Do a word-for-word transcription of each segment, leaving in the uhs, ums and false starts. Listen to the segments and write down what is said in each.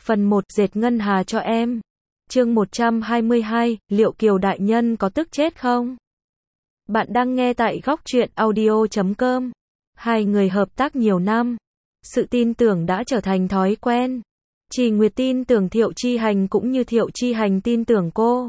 Phần một, dệt ngân hà cho em. Chương một trăm hai mươi hai, liệu Kiều đại nhân có tức chết không? Bạn đang nghe tại góc truyện audio chấm com. Hai người hợp tác nhiều năm. Sự tin tưởng đã trở thành thói quen. Trì Nguyệt tin tưởng Thiệu Chi Hành cũng như Thiệu Chi Hành tin tưởng cô.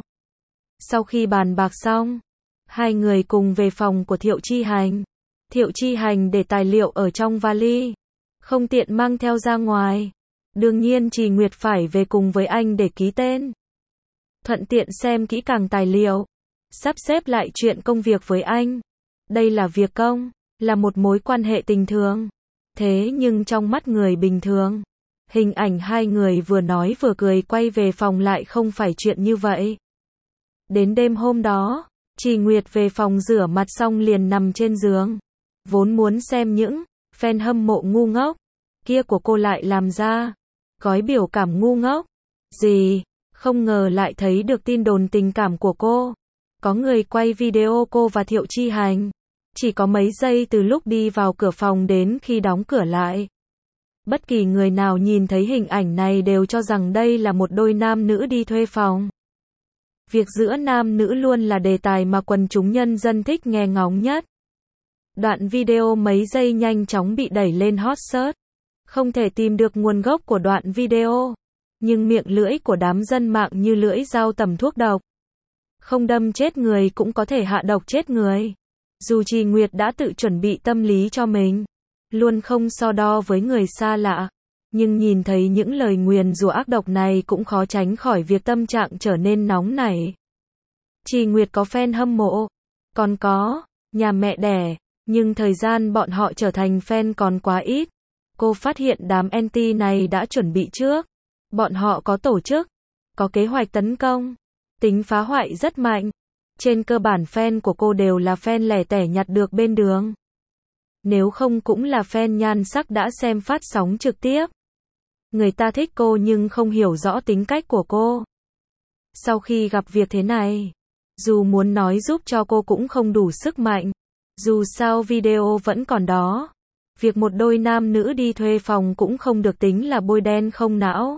Sau khi bàn bạc xong, hai người cùng về phòng của Thiệu Chi Hành. Thiệu Chi Hành để tài liệu ở trong vali, không tiện mang theo ra ngoài. Đương nhiên Trì Nguyệt phải về cùng với anh để ký tên. Thuận tiện xem kỹ càng tài liệu, sắp xếp lại chuyện công việc với anh. Đây là việc công, là một mối quan hệ tình thường. Thế nhưng trong mắt người bình thường, hình ảnh hai người vừa nói vừa cười quay về phòng lại không phải chuyện như vậy. Đến đêm hôm đó, Trì Nguyệt về phòng rửa mặt xong liền nằm trên giường. Vốn muốn xem những fan hâm mộ ngu ngốc kia của cô lại làm ra gói biểu cảm ngu ngốc gì, không ngờ lại thấy được tin đồn tình cảm của cô. Có người quay video cô và Thiệu Chi Hành, chỉ có mấy giây từ lúc đi vào cửa phòng đến khi đóng cửa lại. Bất kỳ người nào nhìn thấy hình ảnh này đều cho rằng đây là một đôi nam nữ đi thuê phòng. Việc giữa nam nữ luôn là đề tài mà quần chúng nhân dân thích nghe ngóng nhất. Đoạn video mấy giây nhanh chóng bị đẩy lên hot search. Không thể tìm được nguồn gốc của đoạn video, nhưng miệng lưỡi của đám dân mạng như lưỡi dao tẩm thuốc độc. Không đâm chết người cũng có thể hạ độc chết người. Dù Trì Nguyệt đã tự chuẩn bị tâm lý cho mình, luôn không so đo với người xa lạ, nhưng nhìn thấy những lời nguyền rủa ác độc này cũng khó tránh khỏi việc tâm trạng trở nên nóng nảy. Trì Nguyệt có fan hâm mộ, còn có nhà mẹ đẻ, nhưng thời gian bọn họ trở thành fan còn quá ít. Cô phát hiện đám anti này đã chuẩn bị trước. Bọn họ có tổ chức, có kế hoạch tấn công, tính phá hoại rất mạnh. Trên cơ bản fan của cô đều là fan lẻ tẻ nhặt được bên đường. Nếu không cũng là fan nhan sắc đã xem phát sóng trực tiếp. Người ta thích cô nhưng không hiểu rõ tính cách của cô. Sau khi gặp việc thế này, dù muốn nói giúp cho cô cũng không đủ sức mạnh. Dù sao video vẫn còn đó. Việc một đôi nam nữ đi thuê phòng cũng không được tính là bôi đen không não.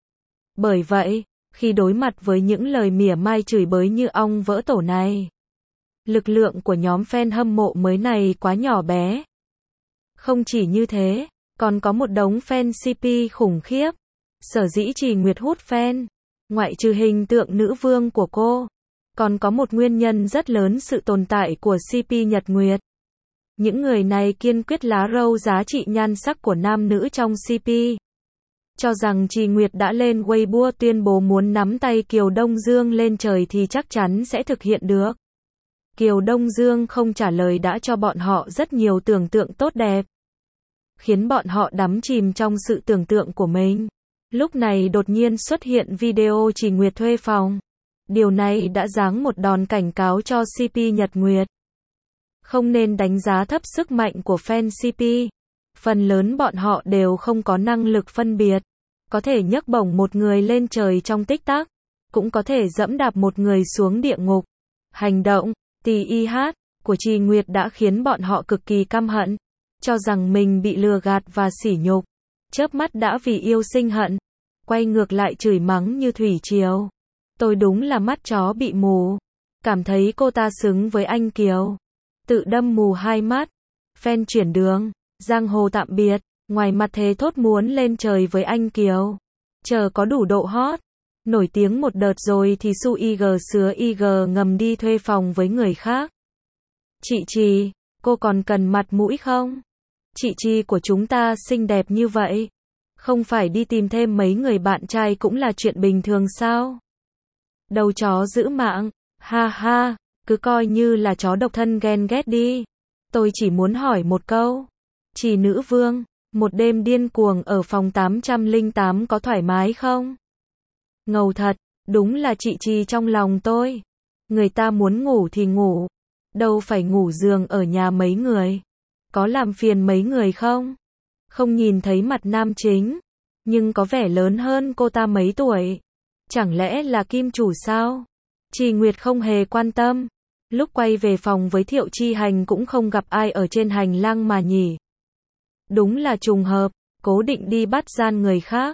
Bởi vậy, khi đối mặt với những lời mỉa mai chửi bới như ong vỡ tổ này, lực lượng của nhóm fan hâm mộ mới này quá nhỏ bé. Không chỉ như thế, còn có một đống fan xê pê khủng khiếp. Sở dĩ Trì Nguyệt hút fan, ngoại trừ hình tượng nữ vương của cô, còn có một nguyên nhân rất lớn sự tồn tại của xê pê Nhật Nguyệt. Những người này kiên quyết lá râu giá trị nhan sắc của nam nữ trong xê pê. Cho rằng Trì Nguyệt đã lên Weibo tuyên bố muốn nắm tay Kiều Đông Dương lên trời thì chắc chắn sẽ thực hiện được. Kiều Đông Dương không trả lời đã cho bọn họ rất nhiều tưởng tượng tốt đẹp, khiến bọn họ đắm chìm trong sự tưởng tượng của mình. Lúc này đột nhiên xuất hiện video Trì Nguyệt thuê phòng. Điều này đã giáng một đòn cảnh cáo cho xê pê Nhật Nguyệt. Không nên đánh giá thấp sức mạnh của fan xê pê. Phần lớn bọn họ đều không có năng lực phân biệt. Có thể nhấc bổng một người lên trời trong tích tắc, cũng có thể dẫm đạp một người xuống địa ngục. Hành động, tì i hát, của Trì Nguyệt đã khiến bọn họ cực kỳ căm hận. Cho rằng mình bị lừa gạt và sỉ nhục. Chớp mắt đã vì yêu sinh hận. Quay ngược lại chửi mắng như thủy triều. Tôi đúng là mắt chó bị mù. Cảm thấy cô ta xứng với anh Kiều. Tự đâm mù hai mắt. Fan chuyển đường, giang hồ tạm biệt. Ngoài mặt thế thốt muốn lên trời với anh Kiều. Chờ có đủ độ hot, nổi tiếng một đợt rồi thì su i giê sứa i giê ngầm đi thuê phòng với người khác. Chị Trì, cô còn cần mặt mũi không? Chị Trì của chúng ta xinh đẹp như vậy. Không phải đi tìm thêm mấy người bạn trai cũng là chuyện bình thường sao? Đầu chó giữ mạng, ha ha, cứ coi như là chó độc thân ghen ghét đi. Tôi chỉ muốn hỏi một câu. Trì nữ vương, một đêm điên cuồng ở phòng tám trăm lẻ tám có thoải mái không? Ngầu thật, đúng là chị Trì trong lòng tôi. Người ta muốn ngủ thì ngủ, đâu phải ngủ giường ở nhà mấy người. Có làm phiền mấy người không? Không nhìn thấy mặt nam chính, nhưng có vẻ lớn hơn cô ta mấy tuổi. Chẳng lẽ là kim chủ sao? Trì Nguyệt không hề quan tâm. Lúc quay về phòng với Thiệu Chi Hành cũng không gặp ai ở trên hành lang mà nhỉ. Đúng là trùng hợp, cố định đi bắt gian người khác.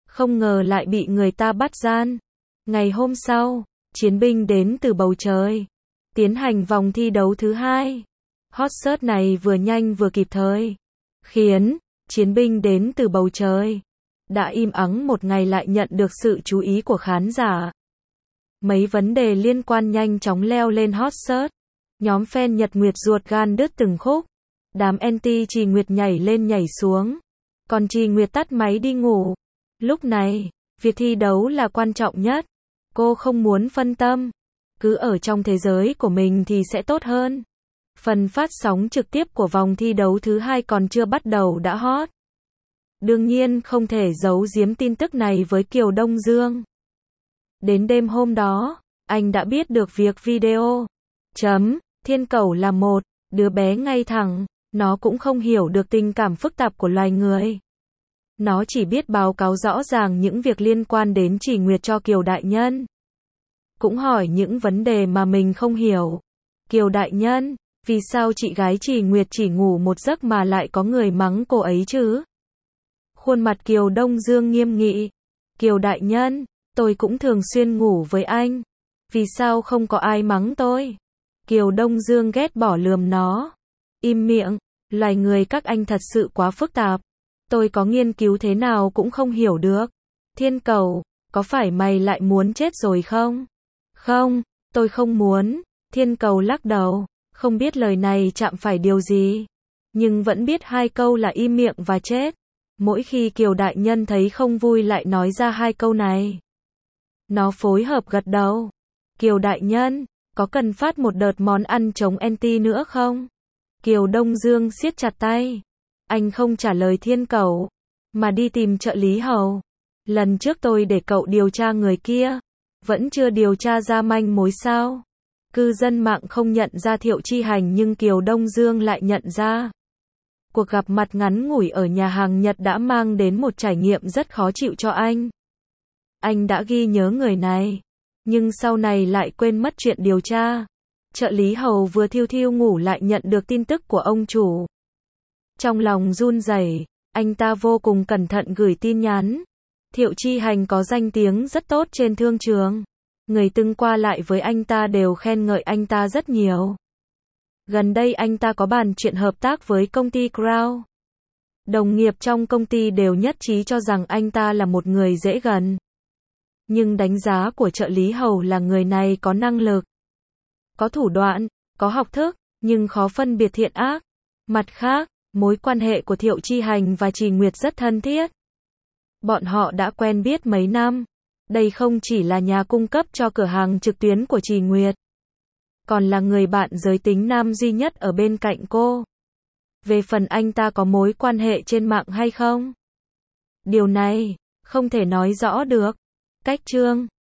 không ngờ lại bị người ta bắt gian. Ngày hôm sau, chiến binh đến từ bầu trời, tiến hành vòng thi đấu thứ hai. Hot search này vừa nhanh vừa kịp thời, khiến chiến binh đến từ bầu trời đã im ắng một ngày lại nhận được sự chú ý của khán giả. Mấy vấn đề liên quan nhanh chóng leo lên hot search. Nhóm fan Nhật Nguyệt ruột gan đứt từng khúc. Đám anti Trì Nguyệt nhảy lên nhảy xuống. Còn Trì Nguyệt tắt máy đi ngủ. Lúc này, việc thi đấu là quan trọng nhất. Cô không muốn phân tâm. Cứ ở trong thế giới của mình thì sẽ tốt hơn. Phần phát sóng trực tiếp của vòng thi đấu thứ hai còn chưa bắt đầu đã hot. Đương nhiên không thể giấu giếm tin tức này với Kiều Đông Dương. Đến đêm hôm đó, anh đã biết được việc video chấm thiên cẩu là một đứa bé ngay thẳng, nó cũng không hiểu được tình cảm phức tạp của loài người. Nó chỉ biết báo cáo rõ ràng những việc liên quan đến Trì Nguyệt cho Kiều đại nhân. Cũng hỏi những vấn đề mà mình không hiểu. Kiều đại nhân, vì sao chị gái Trì Nguyệt chỉ ngủ một giấc mà lại có người mắng cô ấy chứ? Khuôn mặt Kiều Đông Dương nghiêm nghị. Kiều đại nhân, tôi cũng thường xuyên ngủ với anh. Vì sao không có ai mắng tôi? Kiều Đông Dương ghét bỏ lườm nó. Im miệng, loài người các anh thật sự quá phức tạp. Tôi có nghiên cứu thế nào cũng không hiểu được. Thiên Cẩu, có phải mày lại muốn chết rồi không? Không, tôi không muốn. Thiên Cẩu lắc đầu, không biết lời này chạm phải điều gì. Nhưng vẫn biết hai câu là im miệng và chết. Mỗi khi Kiều đại nhân thấy không vui lại nói ra hai câu này. Nó phối hợp gật đầu. Kiều đại nhân, có cần phát một đợt món ăn chống anti nữa không? Kiều Đông Dương siết chặt tay. Anh không trả lời Thiên Cẩu, mà đi tìm trợ lý Hầu. Lần trước tôi để cậu điều tra người kia, vẫn chưa điều tra ra manh mối sao? Cư dân mạng không nhận ra Thiệu Chi Hành nhưng Kiều Đông Dương lại nhận ra. Cuộc gặp mặt ngắn ngủi ở nhà hàng Nhật đã mang đến một trải nghiệm rất khó chịu cho anh. Anh đã ghi nhớ người này, nhưng sau này lại quên mất chuyện điều tra. Trợ lý Hầu vừa thiêu thiêu ngủ lại nhận được tin tức của ông chủ. Trong lòng run rẩy, anh ta vô cùng cẩn thận gửi tin nhắn. Thiệu Chi Hành có danh tiếng rất tốt trên thương trường. Người từng qua lại với anh ta đều khen ngợi anh ta rất nhiều. Gần đây anh ta có bàn chuyện hợp tác với công ty Crown. Đồng nghiệp trong công ty đều nhất trí cho rằng anh ta là một người dễ gần. Nhưng đánh giá của trợ lý Hầu là người này có năng lực, có thủ đoạn, có học thức, nhưng khó phân biệt thiện ác. Mặt khác, mối quan hệ của Thiệu Chi Hành và Trì Nguyệt rất thân thiết. Bọn họ đã quen biết mấy năm. Đây không chỉ là nhà cung cấp cho cửa hàng trực tuyến của Trì Nguyệt, còn là người bạn giới tính nam duy nhất ở bên cạnh cô. Về phần anh ta có mối quan hệ trên mạng hay không? Điều này, không thể nói rõ được. Cách chương